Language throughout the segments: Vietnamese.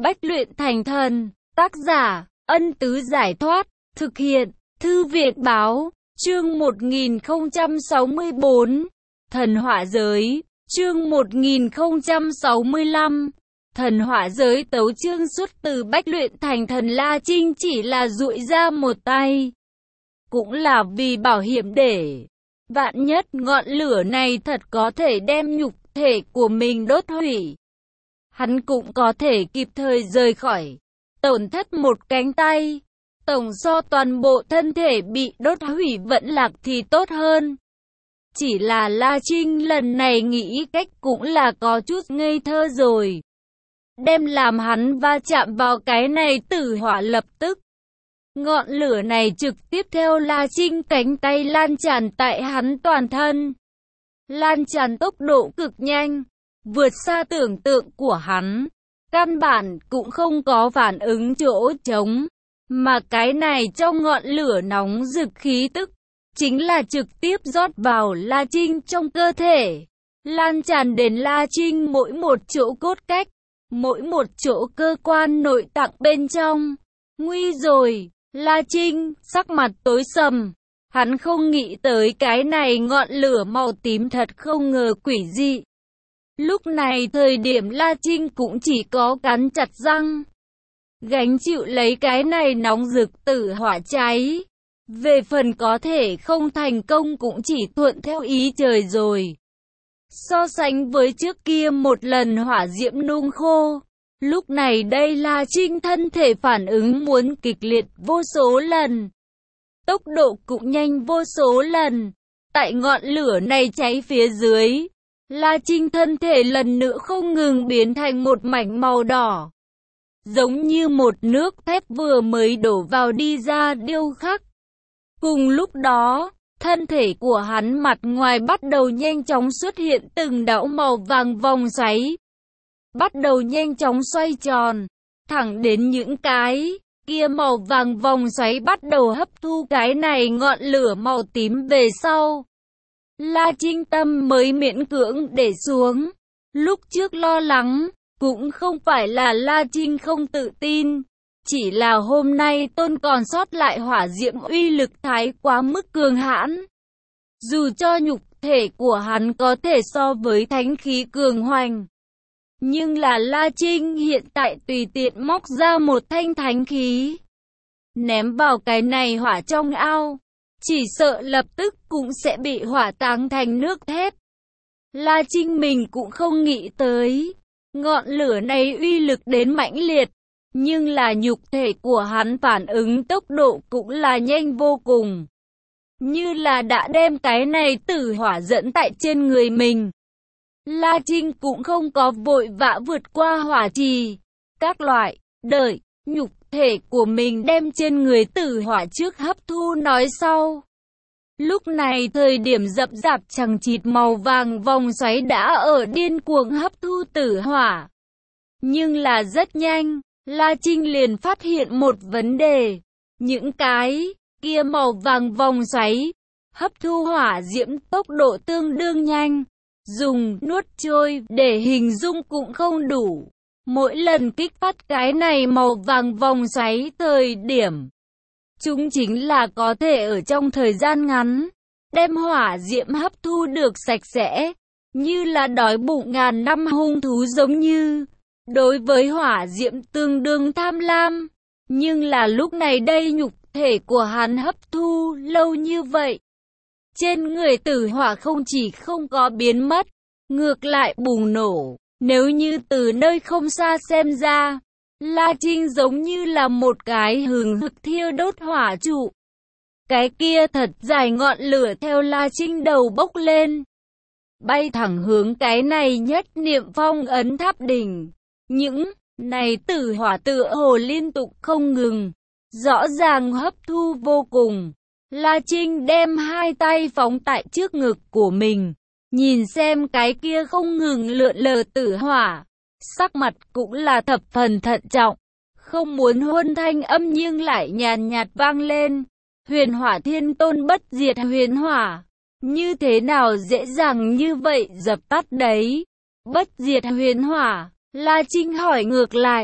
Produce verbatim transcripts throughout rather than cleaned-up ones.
Bách luyện thành thần. Tác giả, Ân Tứ Giải Thoát. Thực hiện, Thư viện Báo. Chương một nghìn không trăm sáu mươi bốn. Thần hỏa giới. Chương một nghìn không trăm sáu mươi lăm. Thần hỏa giới tấu chương xuất từ Bách luyện thành thần. La Trinh chỉ là dụi ra một tay, cũng là vì bảo hiểm, để vạn nhất ngọn lửa này thật có thể đem nhục thể của mình đốt hủy, hắn cũng có thể kịp thời rời khỏi. Tổn thất một cánh tay, tổng so toàn bộ thân thể bị đốt hủy vẫn lạc thì tốt hơn. Chỉ là La Trinh lần này nghĩ cách cũng là có chút ngây thơ rồi. Đem làm hắn va chạm vào cái này tử hỏa, lập tức ngọn lửa này trực tiếp theo La Trinh cánh tay lan tràn tại hắn toàn thân. Lan tràn tốc độ cực nhanh, vượt xa tưởng tượng của hắn. Căn bản cũng không có phản ứng chỗ trống, mà cái này trong ngọn lửa nóng rực khí tức, chính là trực tiếp rót vào La Trinh trong cơ thể. Lan tràn đến La Trinh mỗi một chỗ cốt cách, mỗi một chỗ cơ quan nội tạng bên trong. Nguy rồi! La Trinh, sắc mặt tối sầm. Hắn không nghĩ tới cái này ngọn lửa màu tím thật không ngờ quỷ dị. Lúc này thời điểm La Trinh cũng chỉ có cắn chặt răng, gánh chịu lấy cái này nóng rực tử hỏa cháy. Về phần có thể không thành công cũng chỉ thuận theo ý trời rồi. So sánh với trước kia một lần hỏa diễm nung khô, lúc này đây La Trinh thân thể phản ứng muốn kịch liệt vô số lần, tốc độ cũng nhanh vô số lần. Tại ngọn lửa này cháy phía dưới, La Trinh thân thể lần nữa không ngừng biến thành một mảnh màu đỏ, giống như một nước thép vừa mới đổ vào đi ra điêu khắc. Cùng lúc đó, thân thể của hắn mặt ngoài bắt đầu nhanh chóng xuất hiện từng đạo màu vàng vòng xoáy, bắt đầu nhanh chóng xoay tròn, thẳng đến những cái kia màu vàng vòng xoáy bắt đầu hấp thu cái này ngọn lửa màu tím về sau. La Trinh tâm mới miễn cưỡng để xuống. Lúc trước lo lắng, cũng không phải là La Trinh không tự tin, chỉ là hôm nay tôn còn sót lại hỏa diễm uy lực thái quá mức cường hãn. Dù cho nhục thể của hắn có thể so với thánh khí cường hoành, nhưng là La Trinh hiện tại tùy tiện móc ra một thanh thánh khí, ném vào cái này hỏa trong ao, chỉ sợ lập tức cũng sẽ bị hỏa táng thành nước thép. La Trinh mình cũng không nghĩ tới, ngọn lửa này uy lực đến mãnh liệt, nhưng là nhục thể của hắn phản ứng tốc độ cũng là nhanh vô cùng, như là đã đem cái này tử hỏa dẫn tại trên người mình. La Trinh cũng không có vội vã vượt qua hỏa trì, các loại, đợi nhục thể của mình đem trên người tử hỏa trước hấp thu nói sau. Lúc này thời điểm rậm rạp chằng chịt màu vàng vòng xoáy đã ở điên cuồng hấp thu tử hỏa. Nhưng là rất nhanh, La Trinh liền phát hiện một vấn đề. Những cái kia màu vàng vòng xoáy hấp thu hỏa diễm tốc độ tương đương nhanh, dùng nuốt trôi để hình dung cũng không đủ. Mỗi lần kích phát cái này màu vàng vòng xoáy thời điểm, chúng chính là có thể ở trong thời gian ngắn đem hỏa diễm hấp thu được sạch sẽ, như là đói bụng ngàn năm hung thú giống như. Đối với hỏa diễm tương đương tham lam, nhưng là lúc này đây nhục thể của hắn hấp thu lâu như vậy, trên người tử hỏa không chỉ không có biến mất, ngược lại bùng nổ. Nếu như từ nơi không xa xem ra, La Trinh giống như là một cái hừng hực thiêu đốt hỏa trụ. Cái kia thật dài ngọn lửa theo La Trinh đầu bốc lên, bay thẳng hướng cái này nhất niệm phong ấn tháp đỉnh. Những này tử hỏa tựa hồ liên tục không ngừng, rõ ràng hấp thu vô cùng. La Trinh đem hai tay phóng tại trước ngực của mình, nhìn xem cái kia không ngừng lượn lờ tử hỏa, sắc mặt cũng là thập phần thận trọng, không muốn huân thanh âm nhưng lại nhàn nhạt vang lên. Huyền hỏa thiên tôn bất diệt huyền hỏa, như thế nào dễ dàng như vậy dập tắt đấy? Bất diệt huyền hỏa, La Trinh hỏi ngược lại.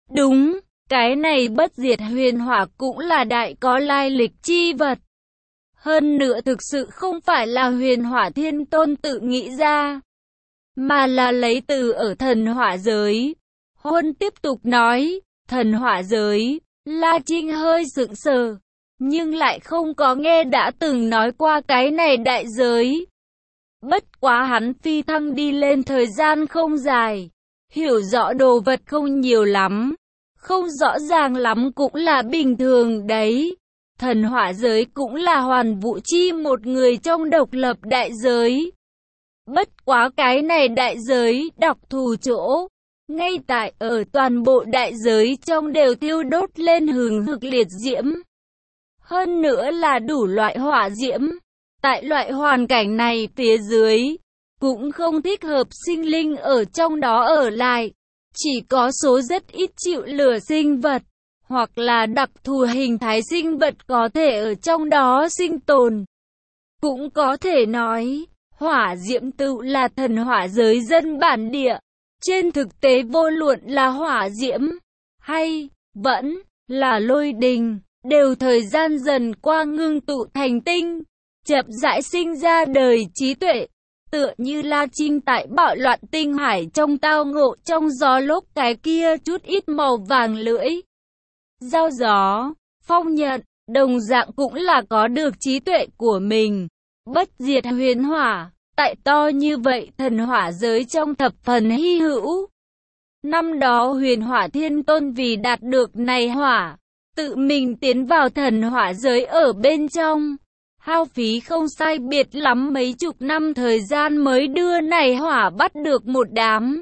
Đúng, cái này bất diệt huyền hỏa cũng là đại có lai lịch chi vật. Hơn nữa thực sự không phải là huyền hỏa thiên tôn tự nghĩ ra, mà là lấy từ ở thần hỏa giới. Huân tiếp tục nói, thần hỏa giới, La Trinh hơi sững sờ, nhưng lại không có nghe đã từng nói qua cái này đại giới. Bất quá hắn phi thăng đi lên thời gian không dài, hiểu rõ đồ vật không nhiều lắm, không rõ ràng lắm cũng là bình thường đấy. Thần hỏa giới cũng là Hoàn Vũ Chi một người trong độc lập đại giới. Bất quá cái này đại giới đặc thù chỗ, ngay tại ở toàn bộ đại giới trong đều thiêu đốt lên hừng hực liệt diễm. Hơn nữa là đủ loại hỏa diễm. Tại loại hoàn cảnh này phía dưới, cũng không thích hợp sinh linh ở trong đó ở lại. Chỉ có số rất ít chịu lửa sinh vật, hoặc là đặc thù hình thái sinh vật có thể ở trong đó sinh tồn. Cũng có thể nói, hỏa diễm tự là thần hỏa giới dân bản địa. Trên thực tế vô luận là hỏa diễm, hay vẫn là lôi đình, đều thời gian dần qua ngưng tụ thành tinh, chậm rãi sinh ra đời trí tuệ. Tựa như La Trinh tại bạo loạn tinh hải trong tao ngộ trong gió lốc cái kia chút ít màu vàng lưỡi. Dao gió, phong nhận, đồng dạng cũng là có được trí tuệ của mình. Bất diệt huyền hỏa, tại to như vậy thần hỏa giới trong thập phần hy hữu. Năm đó huyền hỏa thiên tôn vì đạt được này hỏa, tự mình tiến vào thần hỏa giới ở bên trong. Hao phí không sai biệt lắm mấy chục năm thời gian mới đưa này hỏa bắt được một đám.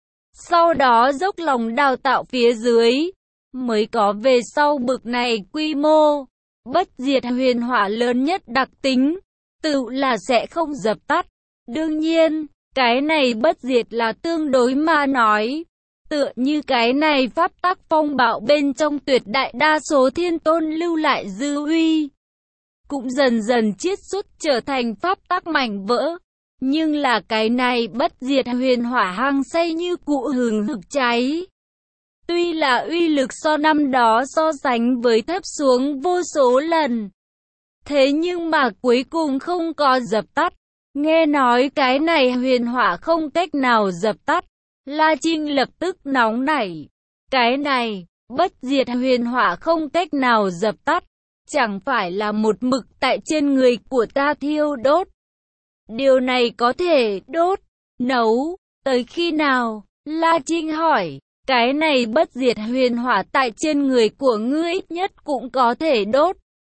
Sau đó dốc lòng đào tạo phía dưới, mới có về sau bực này quy mô. Bất diệt huyền hỏa lớn nhất đặc tính, tự là sẽ không dập tắt. Đương nhiên, cái này bất diệt là tương đối mà nói. Tựa như cái này pháp tắc phong bạo bên trong tuyệt đại đa số thiên tôn lưu lại dư uy, cũng dần dần chiết xuất trở thành pháp tắc mảnh vỡ. Nhưng là cái này bất diệt huyền hỏa hăng say như cụ hừng hực cháy. Tuy là uy lực so năm đó so sánh với thấp xuống vô số lần, thế nhưng mà cuối cùng không có dập tắt. Nghe nói cái này huyền hỏa không cách nào dập tắt, La Trinh lập tức nóng nảy. Cái này, bất diệt huyền hỏa không cách nào dập tắt, chẳng phải là một mực tại trên người của ta thiêu đốt. Điều này có thể đốt, nấu, tới khi nào? La Trinh hỏi. Cái này bất diệt huyền hỏa tại trên người của ngươi ít nhất cũng có thể đốt,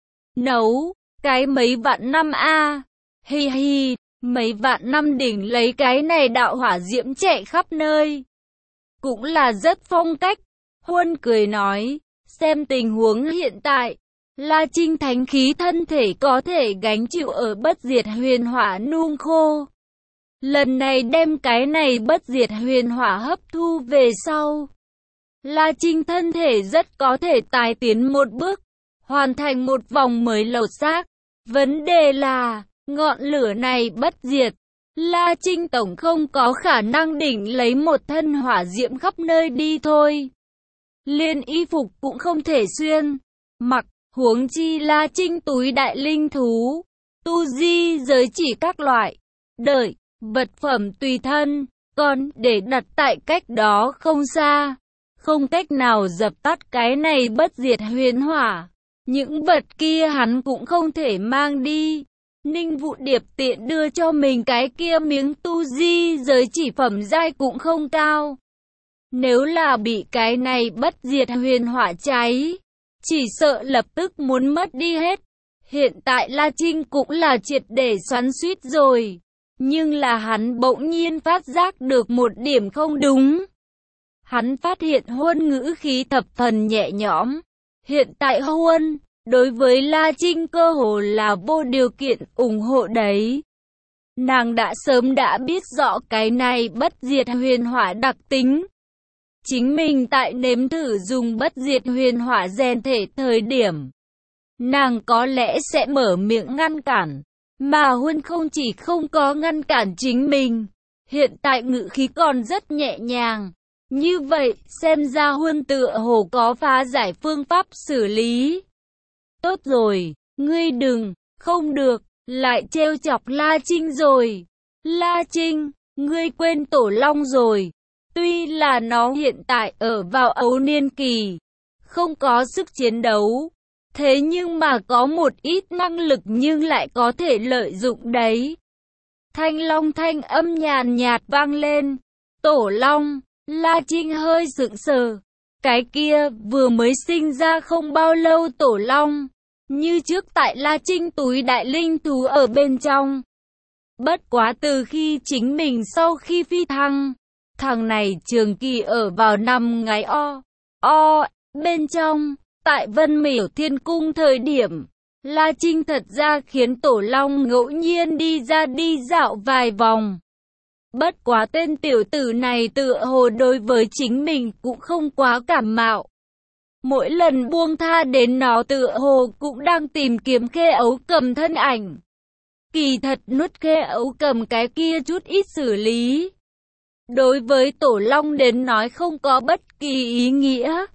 nấu, cái mấy vạn năm a. Hi hi, mấy vạn năm đỉnh lấy cái này đạo hỏa diễm chạy khắp nơi. Cũng là rất phong cách. Huân cười nói, xem tình huống hiện tại, La Trinh thánh khí thân thể có thể gánh chịu ở bất diệt huyền hỏa nung khô. Lần này đem cái này bất diệt huyền hỏa hấp thu về sau, La Trinh thân thể rất có thể tái tiến một bước, hoàn thành một vòng mới lột xác. Vấn đề là, ngọn lửa này bất diệt, La Trinh tổng không có khả năng đỉnh lấy một thân hỏa diễm khắp nơi đi thôi. Liên y phục cũng không thể xuyên, mặc, huống chi La Trinh túi đại linh thú, tu di giới chỉ các loại, đợi, vật phẩm tùy thân, còn để đặt tại cách đó không xa, không cách nào dập tắt cái này bất diệt huyền hỏa. Những vật kia hắn cũng không thể mang đi. Ninh Vũ Điệp tiện đưa cho mình cái kia miếng tu di giới chỉ phẩm giai cũng không cao. Nếu là bị cái này bất diệt huyền hỏa cháy, chỉ sợ lập tức muốn mất đi hết. Hiện tại La Trinh cũng là triệt để xoắn xuýt rồi. Nhưng là hắn bỗng nhiên phát giác được một điểm không đúng. Hắn phát hiện Huân ngữ khí thập phần nhẹ nhõm. Hiện tại Huân, đối với La Trinh cơ hồ là vô điều kiện ủng hộ đấy. Nàng đã sớm đã biết rõ cái này bất diệt huyền hỏa đặc tính. Chính mình tại nếm thử dùng bất diệt huyền hỏa rèn thể thời điểm, nàng có lẽ sẽ mở miệng ngăn cản. Mà Huân không chỉ không có ngăn cản chính mình, hiện tại ngữ khí còn rất nhẹ nhàng, Như vậy, xem ra Huân tựa hồ có phá giải phương pháp xử lý. Tốt rồi, ngươi đừng, không được, lại trêu chọc La Trinh rồi. La Trinh, ngươi quên Tổ Long rồi. Tuy là nó hiện tại ở vào ấu niên kỳ, không có sức chiến đấu, thế nhưng mà có một ít năng lực nhưng lại có thể lợi dụng đấy. Thanh Long thanh âm nhàn nhạt vang lên. Tổ Long, La Trinh hơi sững sờ. Cái kia vừa mới sinh ra không bao lâu Tổ Long, như trước tại La Trinh túi đại linh thú ở bên trong. Bất quá từ khi chính mình sau khi phi thăng, thằng này trường kỳ ở vào nằm ngáy o, o, bên trong, tại Vân Miểu Thiên Cung thời điểm, La Trinh thật ra khiến Tổ Long ngẫu nhiên đi ra đi dạo vài vòng. Bất quá tên tiểu tử này tựa hồ đối với chính mình cũng không quá cảm mạo. Mỗi lần buông tha đến nó tựa hồ cũng đang tìm kiếm Khê Ấu Cầm thân ảnh. Kỳ thật nuốt Khê Ấu Cầm cái kia chút ít xử lý. Đối với Tổ Long đến nói không có bất kỳ ý nghĩa.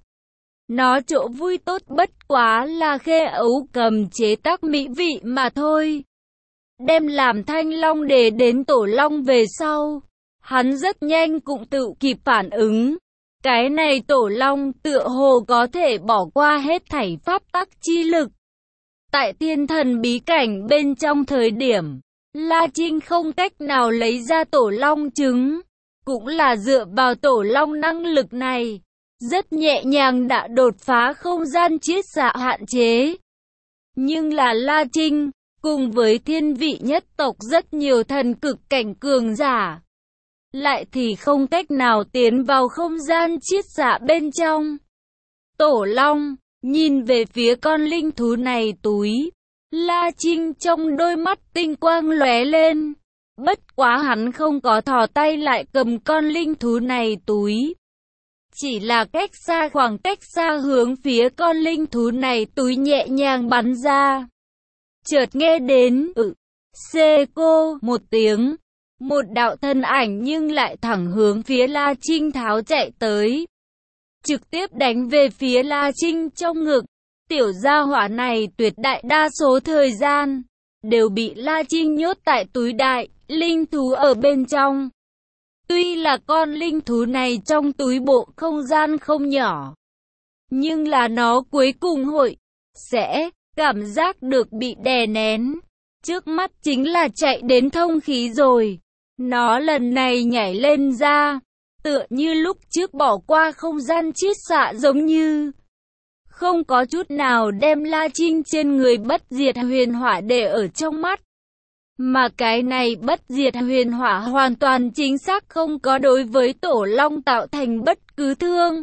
Nó chỗ vui tốt bất quá là Khê Ấu Cầm chế tác mỹ vị mà thôi. Đem làm Thanh Long để đến Tổ Long về sau, hắn rất nhanh cũng tự kịp phản ứng. Cái này Tổ Long tựa hồ có thể bỏ qua hết thảy pháp tắc chi lực. Tại thiên thần bí cảnh bên trong thời điểm, La Trinh không cách nào lấy ra Tổ Long trứng. Cũng là dựa vào Tổ Long năng lực này, rất nhẹ nhàng đã đột phá không gian chiết xạ hạn chế. Nhưng là La Trinh, cùng với thiên vị nhất tộc rất nhiều thần cực cảnh cường giả, lại thì không cách nào tiến vào không gian chiết xạ bên trong. Tổ Long, nhìn về phía con linh thú này túi, La Trinh trong đôi mắt tinh quang lóe lên. Bất quá hắn không có thò tay lại cầm con linh thú này túi. Chỉ là cách xa khoảng cách xa hướng phía con linh thú này túi nhẹ nhàng bắn ra. Chợt nghe đến ừ, xê cô một tiếng. Một đạo thân ảnh nhưng lại thẳng hướng phía La Trinh tháo chạy tới. Trực tiếp đánh về phía La Trinh trong ngực. Tiểu gia hỏa này tuyệt đại đa số thời gian đều bị La Trinh nhốt tại túi đại linh thú ở bên trong. Tuy là con linh thú này trong túi bộ không gian không nhỏ, nhưng là nó cuối cùng hội sẽ cảm giác được bị đè nén. Trước mắt chính là chạy đến thông khí rồi. Nó lần này nhảy lên ra, tựa như lúc trước bỏ qua không gian chiết xạ giống như. Không có chút nào đem La Trinh trên người bất diệt huyền hỏa để ở trong mắt. Mà cái này bất diệt huyền hỏa hoàn toàn chính xác không có đối với Tổ Long tạo thành bất cứ thương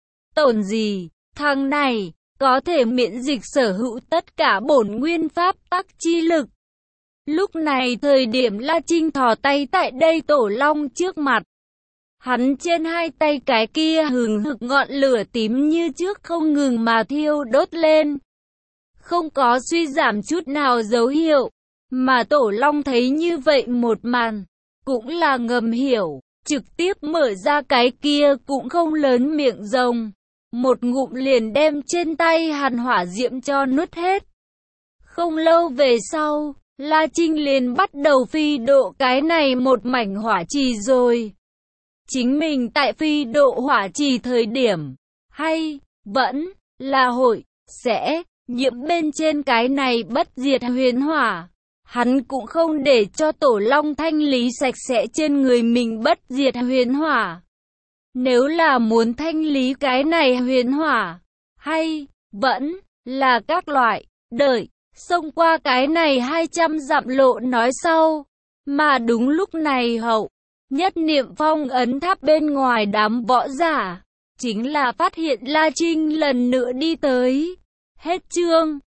tổn gì. Thằng này có thể miễn dịch sở hữu tất cả bổn nguyên pháp tắc chi lực. Lúc này thời điểm La Trinh thò tay tại đây Tổ Long trước mặt. Hắn trên hai tay cái kia hừng hực ngọn lửa tím như trước không ngừng mà thiêu đốt lên. Không có suy giảm chút nào dấu hiệu. Mà Tổ Long thấy như vậy một màn, cũng là ngầm hiểu, trực tiếp mở ra cái kia cũng không lớn miệng rồng. Một ngụm liền đem trên tay hàn hỏa diễm cho nuốt hết. Không lâu về sau, La Trinh liền bắt đầu phi độ cái này một mảnh hỏa trì rồi. Chính mình tại phi độ hỏa trì thời điểm, hay, vẫn, là hội, sẽ, nhiễm bên trên cái này bất diệt huyền hỏa. Hắn cũng không để cho Tổ Long thanh lý sạch sẽ trên người mình bất diệt huyền hỏa. Nếu là muốn thanh lý cái này huyền hỏa, hay, vẫn, là các loại, đợi, xông qua cái này hai trăm dặm lộ nói sau. Mà đúng lúc này hậu, nhất niệm phong ấn tháp bên ngoài đám võ giả, chính là phát hiện La Trinh lần nữa đi tới. Hết chương.